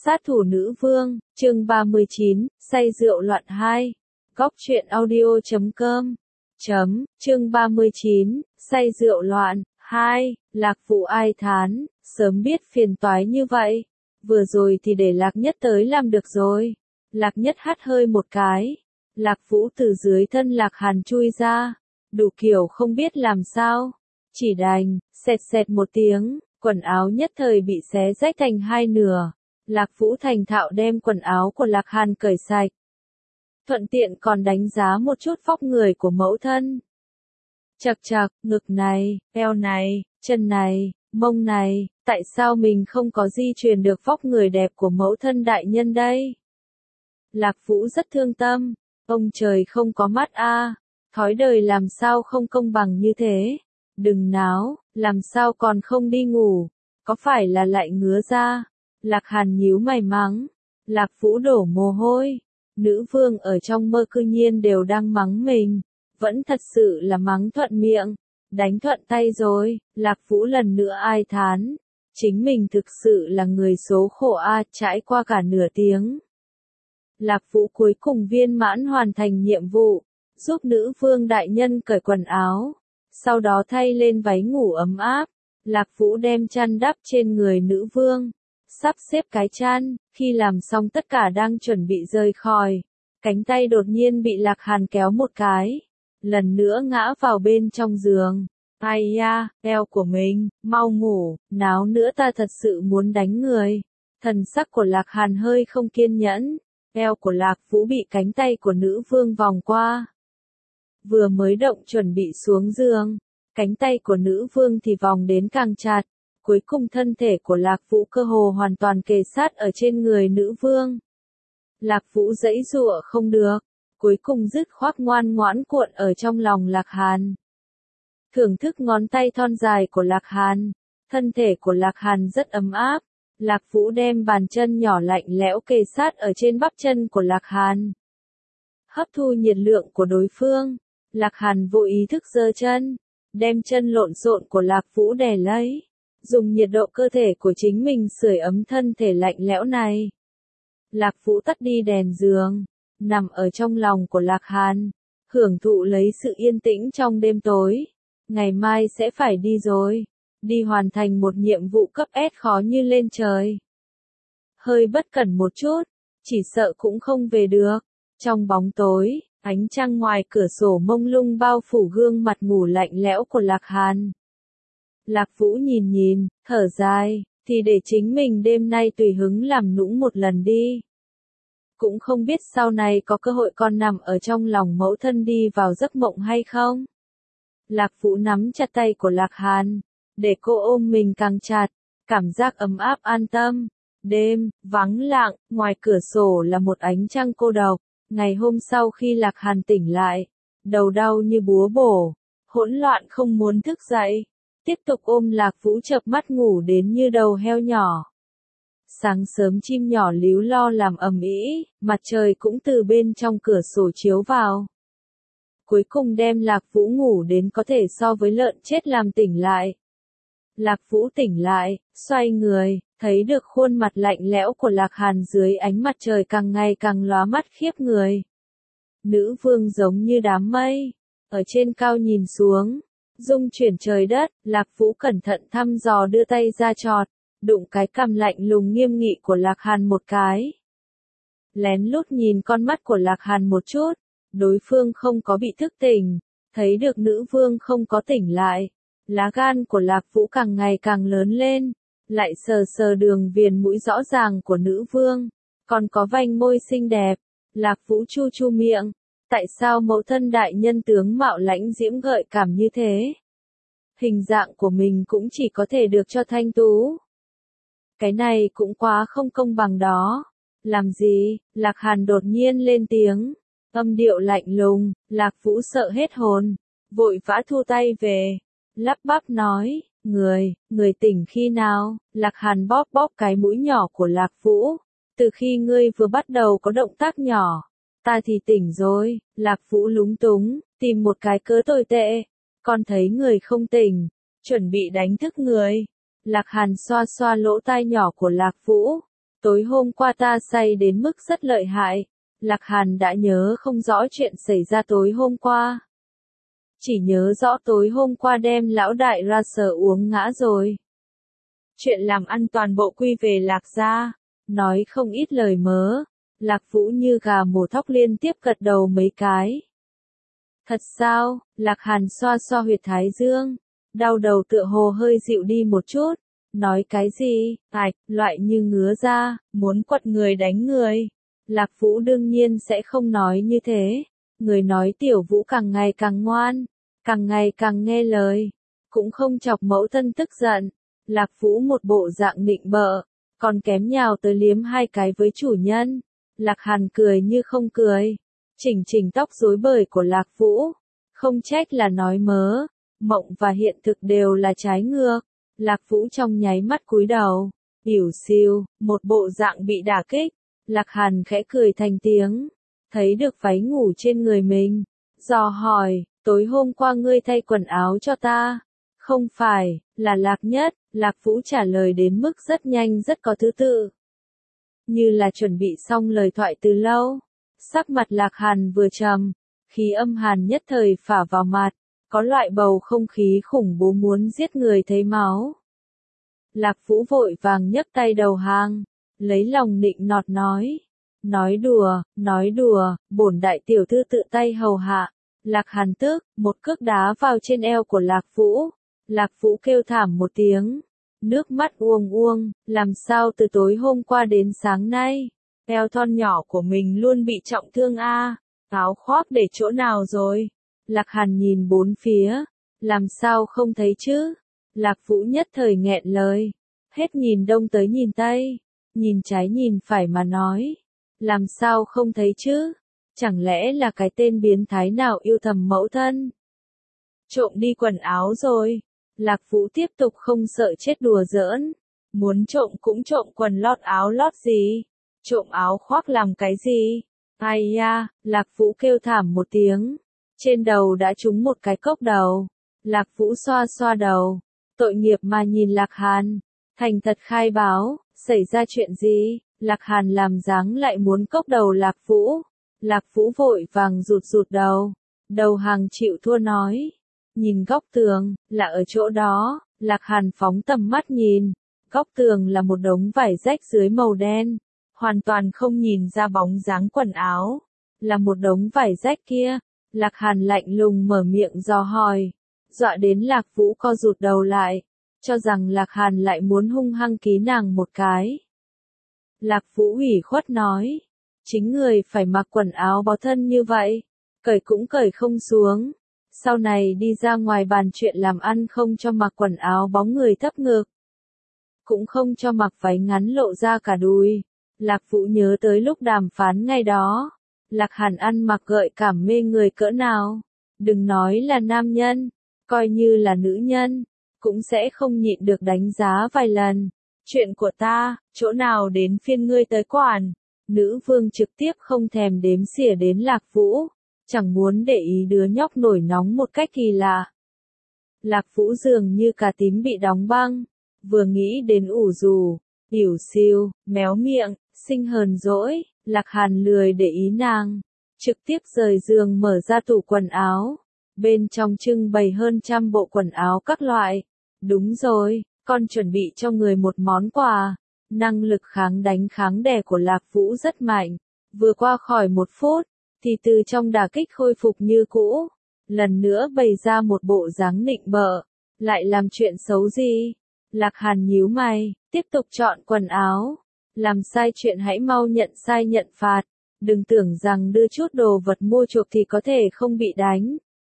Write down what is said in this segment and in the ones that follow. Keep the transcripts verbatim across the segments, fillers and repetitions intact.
Sát thủ nữ vương, chương ba mươi chín, say rượu loạn hai. Góc truyện audio chấm com. Chấm, chương ba mươi chín, say rượu loạn, hai, Lạc Vũ ai thán, sớm biết phiền toái như vậy. Vừa rồi thì để Lạc Nhất tới làm được rồi. Lạc Nhất hắt hơi một cái. Lạc Vũ từ dưới thân Lạc Hàn chui ra. Đủ kiểu không biết làm sao. Chỉ đành, xẹt xẹt một tiếng, quần áo nhất thời bị xé rách thành hai nửa. Lạc Vũ thành thạo đem quần áo của Lạc Hàn cởi sạch. Thuận tiện còn đánh giá một chút vóc người của mẫu thân. Chật chật, ngực này, eo này, chân này, mông này, tại sao mình không có di truyền được vóc người đẹp của mẫu thân đại nhân đây? Lạc Vũ rất thương tâm, ông trời không có mắt a, thói đời làm sao không công bằng như thế? Đừng náo, làm sao còn không đi ngủ, có phải là lại ngứa ra? Lạc Hàn nhíu mày mắng, Lạc Vũ đổ mồ hôi, nữ vương ở trong mơ cư nhiên đều đang mắng mình, vẫn thật sự là mắng thuận miệng, đánh thuận tay rồi. Lạc Vũ lần nữa ai thán, chính mình thực sự là người số khổ a, trải qua cả nửa tiếng. Lạc Vũ cuối cùng viên mãn hoàn thành nhiệm vụ, giúp nữ vương đại nhân cởi quần áo, sau đó thay lên váy ngủ ấm áp. Lạc Vũ đem chăn đắp trên người nữ vương, sắp xếp cái chăn, khi làm xong tất cả đang chuẩn bị rời khỏi, cánh tay đột nhiên bị Lạc Hàn kéo một cái, lần nữa ngã vào bên trong giường. Ai da, eo của mình, mau ngủ, náo nữa ta thật sự muốn đánh người. Thần sắc của Lạc Hàn hơi không kiên nhẫn, eo của Lạc Vũ bị cánh tay của nữ vương vòng qua. Vừa mới động chuẩn bị xuống giường, cánh tay của nữ vương thì vòng đến càng chặt. Cuối cùng thân thể của Lạc Vũ cơ hồ hoàn toàn kề sát ở trên người nữ vương. Lạc Vũ giãy giụa không được, cuối cùng dứt khoát ngoan ngoãn cuộn ở trong lòng Lạc Hàn. Thưởng thức ngón tay thon dài của Lạc Hàn, thân thể của Lạc Hàn rất ấm áp. Lạc Vũ đem bàn chân nhỏ lạnh lẽo kề sát ở trên bắp chân của Lạc Hàn. Hấp thu nhiệt lượng của đối phương, Lạc Hàn vô ý thức giơ chân, đem chân lộn xộn của Lạc Vũ đè lấy. Dùng nhiệt độ cơ thể của chính mình sưởi ấm thân thể lạnh lẽo này. Lạc Vũ tắt đi đèn giường, nằm ở trong lòng của Lạc Hàn, hưởng thụ lấy sự yên tĩnh trong đêm tối. Ngày mai sẽ phải đi rồi, đi hoàn thành một nhiệm vụ cấp S khó như lên trời. Hơi bất cẩn một chút, chỉ sợ cũng không về được. Trong bóng tối, ánh trăng ngoài cửa sổ mông lung bao phủ gương mặt ngủ lạnh lẽo của Lạc Hàn. Lạc Vũ nhìn nhìn, thở dài, thì để chính mình đêm nay tùy hứng làm nũng một lần đi. Cũng không biết sau này có cơ hội còn nằm ở trong lòng mẫu thân đi vào giấc mộng hay không. Lạc Vũ nắm chặt tay của Lạc Hàn, để cô ôm mình càng chặt, cảm giác ấm áp an tâm. Đêm, vắng lặng, ngoài cửa sổ là một ánh trăng cô độc. Ngày hôm sau khi Lạc Hàn tỉnh lại, đầu đau như búa bổ, hỗn loạn không muốn thức dậy. Tiếp tục ôm Lạc Vũ chợp mắt ngủ đến như đầu heo nhỏ. Sáng sớm chim nhỏ líu lo làm ầm ĩ, mặt trời cũng từ bên trong cửa sổ chiếu vào. Cuối cùng đem Lạc Vũ ngủ đến có thể so với lợn chết làm tỉnh lại. Lạc Vũ tỉnh lại, xoay người, thấy được khuôn mặt lạnh lẽo của Lạc Hàn dưới ánh mặt trời càng ngày càng lóa mắt khiếp người. Nữ vương giống như đám mây, ở trên cao nhìn xuống. Dung chuyển trời đất, Lạc Vũ cẩn thận thăm dò đưa tay ra chọt, đụng cái cằm lạnh lùng nghiêm nghị của Lạc Hàn một cái. Lén lút nhìn con mắt của Lạc Hàn một chút, đối phương không có bị thức tỉnh, thấy được nữ vương không có tỉnh lại. Lá gan của Lạc Vũ càng ngày càng lớn lên, lại sờ sờ đường viền mũi rõ ràng của nữ vương, còn có vành môi xinh đẹp. Lạc Vũ chu chu miệng. Tại sao mẫu thân đại nhân tướng mạo lãnh diễm gợi cảm như thế? Hình dạng của mình cũng chỉ có thể được cho thanh tú. Cái này cũng quá không công bằng đó. Làm gì? Lạc Hàn đột nhiên lên tiếng. Âm điệu lạnh lùng, Lạc Vũ sợ hết hồn. Vội vã thu tay về. Lắp bắp nói, người, người tỉnh khi nào? Lạc Hàn bóp bóp cái mũi nhỏ của Lạc Vũ. Từ khi ngươi vừa bắt đầu có động tác nhỏ. Ta thì tỉnh rồi. Lạc Vũ lúng túng, tìm một cái cớ tồi tệ. Con thấy người không tỉnh, chuẩn bị đánh thức người. Lạc Hàn xoa xoa lỗ tai nhỏ của Lạc Vũ, tối hôm qua ta say đến mức rất lợi hại. Lạc Hàn đã nhớ không rõ chuyện xảy ra tối hôm qua. Chỉ nhớ rõ tối hôm qua đem lão đại ra sở uống ngã rồi. Chuyện làm ăn toàn bộ quy về Lạc gia, nói không ít lời mớ. Lạc Vũ như gà mổ thóc liên tiếp gật đầu mấy cái. Thật sao? Lạc Hàn xoa xoa huyệt thái dương, đau đầu tựa hồ hơi dịu đi một chút. Nói cái gì? Ảch, loại như ngứa ra, muốn quật người đánh người. Lạc Vũ đương nhiên sẽ không nói như thế. Người nói Tiểu Vũ càng ngày càng ngoan, càng ngày càng nghe lời, cũng không chọc mẫu thân tức giận. Lạc Vũ một bộ dạng nịnh bợ, còn kém nhào tới liếm hai cái với chủ nhân. Lạc Hàn cười như không cười, chỉnh chỉnh tóc rối bời của Lạc Vũ, không trách là nói mớ, mộng và hiện thực đều là trái ngược. Lạc Vũ trong nháy mắt cúi đầu, ỉu xìu, một bộ dạng bị đả kích. Lạc Hàn khẽ cười thành tiếng, thấy được váy ngủ trên người mình, dò hỏi, tối hôm qua ngươi thay quần áo cho ta, không phải, là Lạc Nhất. Lạc Vũ trả lời đến mức rất nhanh rất có thứ tự, như là chuẩn bị xong lời thoại từ lâu. Sắc mặt Lạc Hàn vừa trầm, khí âm hàn nhất thời phả vào mặt, có loại bầu không khí khủng bố muốn giết người thấy máu. Lạc Vũ vội vàng nhấc tay đầu hàng, lấy lòng nịnh nọt nói, nói đùa, nói đùa, bổn đại tiểu thư tự tay hầu hạ. Lạc Hàn tức, một cước đá vào trên eo của Lạc Vũ. Lạc Vũ kêu thảm một tiếng, nước mắt uông uông, làm sao từ tối hôm qua đến sáng nay, eo thon nhỏ của mình luôn bị trọng thương a, áo khoác để chỗ nào rồi? Lạc Hàn nhìn bốn phía, làm sao không thấy chứ? Lạc Vũ nhất thời nghẹn lời, hết nhìn đông tới nhìn tây, nhìn trái nhìn phải mà nói, làm sao không thấy chứ? Chẳng lẽ là cái tên biến thái nào yêu thầm mẫu thân? Trộm đi quần áo rồi. Lạc Vũ tiếp tục không sợ chết đùa giỡn, muốn trộm cũng trộm quần lót áo lót gì, trộm áo khoác làm cái gì? Ai ya, Lạc Vũ kêu thảm một tiếng, trên đầu đã trúng một cái cốc đầu. Lạc Vũ xoa xoa đầu, tội nghiệp mà nhìn Lạc Hàn, thành thật khai báo, xảy ra chuyện gì? Lạc Hàn làm dáng lại muốn cốc đầu Lạc Vũ. Lạc Vũ vội vàng rụt rụt đầu, đầu hàng chịu thua nói. Nhìn góc tường, là ở chỗ đó. Lạc Hàn phóng tầm mắt nhìn, góc tường là một đống vải rách dưới màu đen, hoàn toàn không nhìn ra bóng dáng quần áo, là một đống vải rách kia. Lạc Hàn lạnh lùng mở miệng dò hỏi, dọa đến Lạc Vũ co rụt đầu lại, cho rằng Lạc Hàn lại muốn hung hăng ký nàng một cái. Lạc Vũ ủy khuất nói, chính người phải mặc quần áo bó thân như vậy, cởi cũng cởi không xuống. Sau này đi ra ngoài bàn chuyện làm ăn không cho mặc quần áo bóng người thấp ngực, cũng không cho mặc váy ngắn lộ ra cả đùi. Lạc Vũ nhớ tới lúc đàm phán ngày đó, Lạc Hàn ăn mặc gợi cảm mê người cỡ nào, đừng nói là nam nhân, coi như là nữ nhân, cũng sẽ không nhịn được đánh giá vài lần. Chuyện của ta, chỗ nào đến phiên ngươi tới quản? Nữ vương trực tiếp không thèm đếm xỉa đến Lạc Vũ, chẳng muốn để ý đứa nhóc nổi nóng một cách kỳ lạ. Lạc Vũ dường như cà tím bị đóng băng, vừa nghĩ đến ủ rù, ỉu xìu, méo miệng, sinh hờn dỗi. Lạc Hàn lười để ý nàng, trực tiếp rời giường mở ra tủ quần áo, bên trong trưng bày hơn trăm bộ quần áo các loại. Đúng rồi, con chuẩn bị cho người một món quà. Năng lực kháng đánh kháng đè của Lạc Vũ rất mạnh, vừa qua khỏi một phút, thì từ trong đả kích khôi phục như cũ, lần nữa bày ra một bộ dáng nịnh bợ, lại làm chuyện xấu gì? Lạc Hàn nhíu mày, tiếp tục chọn quần áo, làm sai chuyện hãy mau nhận sai nhận phạt, đừng tưởng rằng đưa chút đồ vật mua chuộc thì có thể không bị đánh.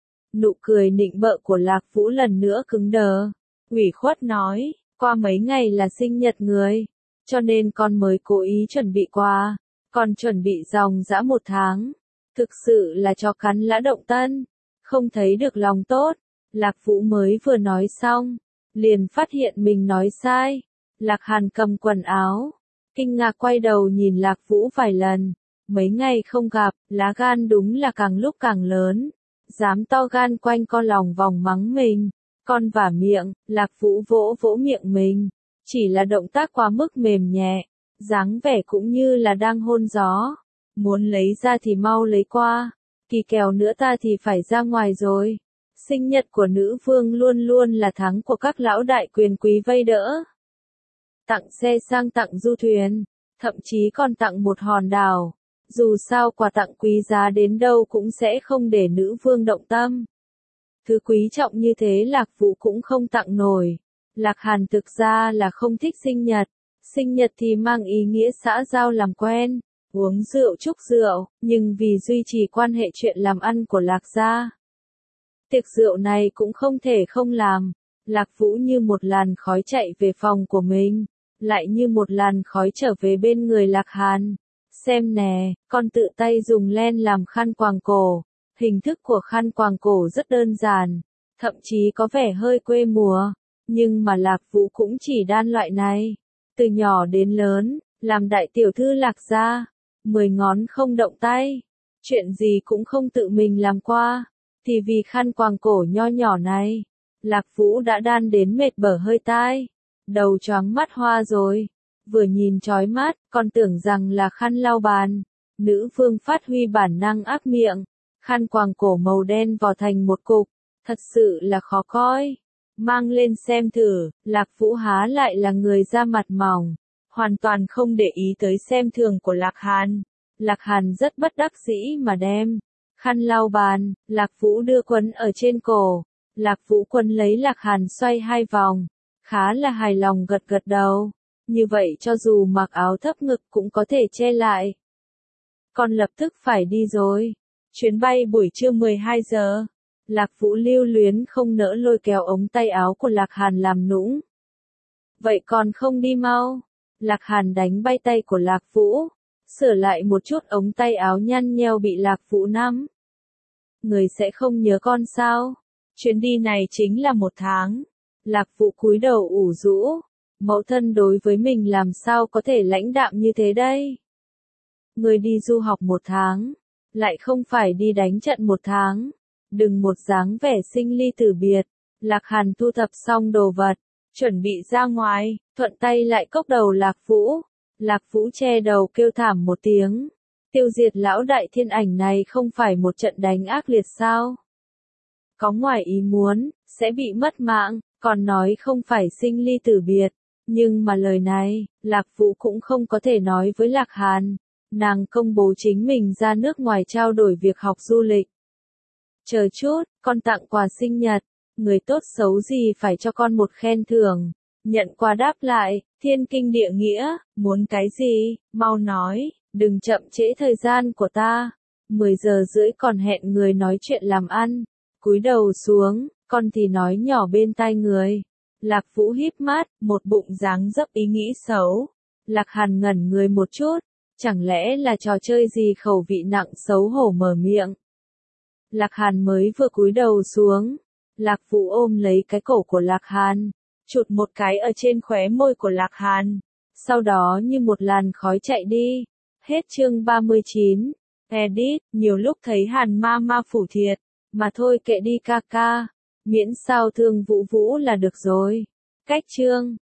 Nụ cười nịnh bợ của Lạc Vũ lần nữa cứng đờ, ủy khuất nói, qua mấy ngày là sinh nhật người, cho nên con mới cố ý chuẩn bị quà, còn chuẩn bị dòng dã một tháng. Thực sự là cho cắn lã động tân, không thấy được lòng tốt. Lạc Vũ mới vừa nói xong, liền phát hiện mình nói sai. Lạc Hàn cầm quần áo, kinh ngạc quay đầu nhìn Lạc Vũ vài lần. Mấy ngày không gặp, lá gan đúng là càng lúc càng lớn, dám to gan quanh co lòng vòng mắng mình. Con vả miệng, Lạc Vũ vỗ vỗ miệng mình, chỉ là động tác quá mức mềm nhẹ, dáng vẻ cũng như là đang hôn gió. Muốn lấy ra thì mau lấy qua, kỳ kèo nữa ta thì phải ra ngoài rồi. Sinh nhật của nữ vương luôn luôn là tháng của các lão đại quyền quý vây đỡ. Tặng xe sang tặng du thuyền, thậm chí còn tặng một hòn đảo. Dù sao quà tặng quý giá đến đâu cũng sẽ không để nữ vương động tâm. Thứ quý trọng như thế Lạc Vũ cũng không tặng nổi. Lạc Hàn thực ra là không thích sinh nhật. Sinh nhật thì mang ý nghĩa xã giao làm quen, uống rượu chúc rượu, nhưng vì duy trì quan hệ chuyện làm ăn của Lạc gia, tiệc rượu này cũng không thể không làm. Lạc Vũ như một làn khói chạy về phòng của mình, lại như một làn khói trở về bên người Lạc Hàn. Xem nè, con tự tay dùng len làm khăn quàng cổ. Hình thức của khăn quàng cổ rất đơn giản, thậm chí có vẻ hơi quê mùa, nhưng mà Lạc Vũ cũng chỉ đan loại này. Từ nhỏ đến lớn, làm đại tiểu thư Lạc gia, mười ngón không động tay, chuyện gì cũng không tự mình làm qua, thì vì khăn quàng cổ nho nhỏ này, Lạc Vũ đã đan đến mệt bở hơi tai, đầu choáng mắt hoa rồi. Vừa nhìn chói mắt, còn tưởng rằng là khăn lau bàn. Nữ vương phát huy bản năng ác miệng, khăn quàng cổ màu đen vò thành một cục, thật sự là khó coi. Mang lên xem thử, Lạc Vũ há lại là người da mặt mỏng, hoàn toàn không để ý tới xem thường của Lạc Hàn. Lạc Hàn rất bất đắc dĩ mà đem khăn lau bàn, Lạc Vũ đưa quấn ở trên cổ. Lạc Vũ quấn lấy Lạc Hàn xoay hai vòng, khá là hài lòng gật gật đầu. Như vậy cho dù mặc áo thấp ngực cũng có thể che lại. Con lập tức phải đi rồi. Chuyến bay buổi trưa mười hai giờ. Lạc Vũ lưu luyến không nỡ lôi kéo ống tay áo của Lạc Hàn làm nũng. Vậy còn không đi mau. Lạc Hàn đánh bay tay của Lạc Vũ, sửa lại một chút ống tay áo nhăn nheo bị Lạc Vũ nắm. Người sẽ không nhớ con sao? Chuyến đi này chính là một tháng. Lạc Vũ cúi đầu ủ rũ. Mẫu thân đối với mình làm sao có thể lãnh đạm như thế đây? Người đi du học một tháng, lại không phải đi đánh trận một tháng. Đừng một dáng vẻ sinh ly tử biệt. Lạc Hàn thu thập xong đồ vật, chuẩn bị ra ngoài, thuận tay lại cốc đầu Lạc Vũ. Lạc Vũ che đầu kêu thảm một tiếng. Tiêu diệt lão đại thiên ảnh này không phải một trận đánh ác liệt sao? Có ngoài ý muốn, sẽ bị mất mạng, còn nói không phải sinh ly tử biệt. Nhưng mà lời này, Lạc Vũ cũng không có thể nói với Lạc Hàn. Nàng công bố chính mình ra nước ngoài trao đổi việc học du lịch. Chờ chút, con tặng quà sinh nhật, người tốt xấu gì phải cho con một khen thưởng. Nhận quà đáp lại, thiên kinh địa nghĩa, muốn cái gì, mau nói, đừng chậm trễ thời gian của ta. mười giờ rưỡi còn hẹn người nói chuyện làm ăn. Cúi đầu xuống, con thì nói nhỏ bên tai người. Lạc Vũ híp mắt, một bụng dáng dấp ý nghĩ xấu. Lạc Hàn ngẩn người một chút, chẳng lẽ là trò chơi gì khẩu vị nặng xấu hổ mở miệng. Lạc Hàn mới vừa cúi đầu xuống, Lạc Vũ ôm lấy cái cổ của Lạc Hàn, chụt một cái ở trên khóe môi của Lạc Hàn, sau đó như một làn khói chạy đi. Hết chương ba mươi chín. Edit, nhiều lúc thấy Hàn ma ma phủ thiệt, mà thôi kệ đi ca ca, miễn sao thương Vũ Vũ là được rồi. Cách chương